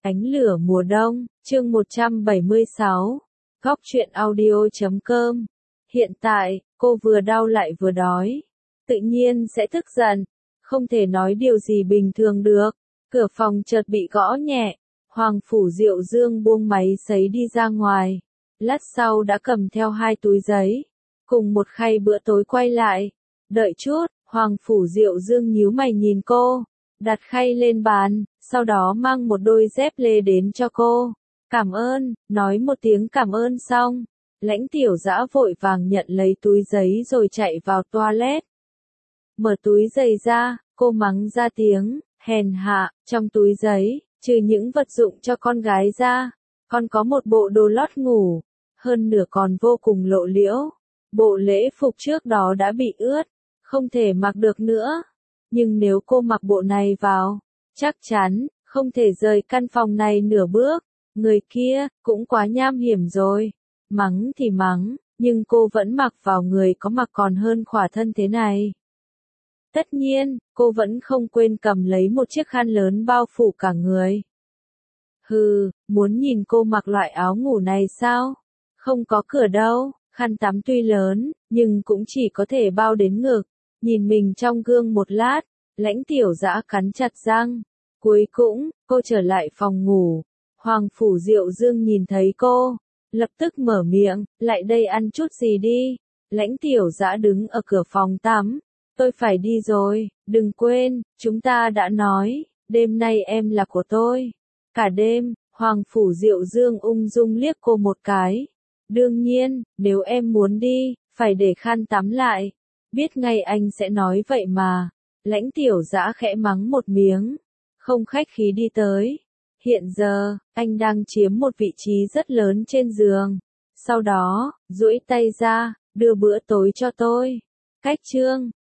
Ánh lửa mùa đông, chương 176, Góc truyện audio.com. Hiện tại, cô vừa đau lại vừa đói. Tự nhiên sẽ tức giận. Không thể nói điều gì bình thường được. Cửa phòng chợt bị gõ nhẹ. Hoàng Phủ Diệu Dương buông máy sấy đi ra ngoài. Lát sau đã cầm theo 2 túi giấy. Cùng một khay bữa tối quay lại. Đợi chút, Hoàng Phủ Diệu Dương nhíu mày nhìn cô. Đặt khay lên bàn, sau đó mang một đôi dép lê đến cho cô. Cảm ơn, nói một tiếng cảm ơn xong. Lãnh Tiểu Dã vội vàng nhận lấy túi giấy rồi chạy vào toilet. Mở túi giày ra, cô mắng ra tiếng, hèn hạ, trong túi giấy, trừ những vật dụng cho con gái ra, còn có một bộ đồ lót ngủ, hơn nửa còn vô cùng lộ liễu. Bộ lễ phục trước đó đã bị ướt, không thể mặc được nữa. Nhưng nếu cô mặc bộ này vào, chắc chắn, không thể rời căn phòng này nửa bước. Người kia, cũng quá nham hiểm rồi. Mắng thì mắng, nhưng cô vẫn mặc vào người có mặc còn hơn khỏa thân thế này. Tất nhiên, cô vẫn không quên cầm lấy một chiếc khăn lớn bao phủ cả người. Hừ, muốn nhìn cô mặc loại áo ngủ này sao? Không có cửa đâu, khăn tắm tuy lớn, nhưng cũng chỉ có thể bao đến ngực. Nhìn mình trong gương một lát, Lãnh Tiểu Dã cắn chặt răng. Cuối cùng, cô trở lại phòng ngủ. Hoàng Phủ Diệu Dương nhìn thấy cô, lập tức mở miệng, lại đây ăn chút gì đi. Lãnh Tiểu Dã đứng ở cửa phòng tắm. Tôi phải đi rồi, đừng quên, chúng ta đã nói, đêm nay em là của tôi. Cả đêm, Hoàng Phủ Diệu Dương ung dung liếc cô một cái. Đương nhiên, nếu em muốn đi, phải để khăn tắm lại. Biết ngay anh sẽ nói vậy mà. Lãnh Tiểu Dã khẽ mắng một miếng, không khách khí đi tới. Hiện giờ, anh đang chiếm một vị trí rất lớn trên giường. Sau đó, duỗi tay ra, đưa bữa tối cho tôi. Cách chương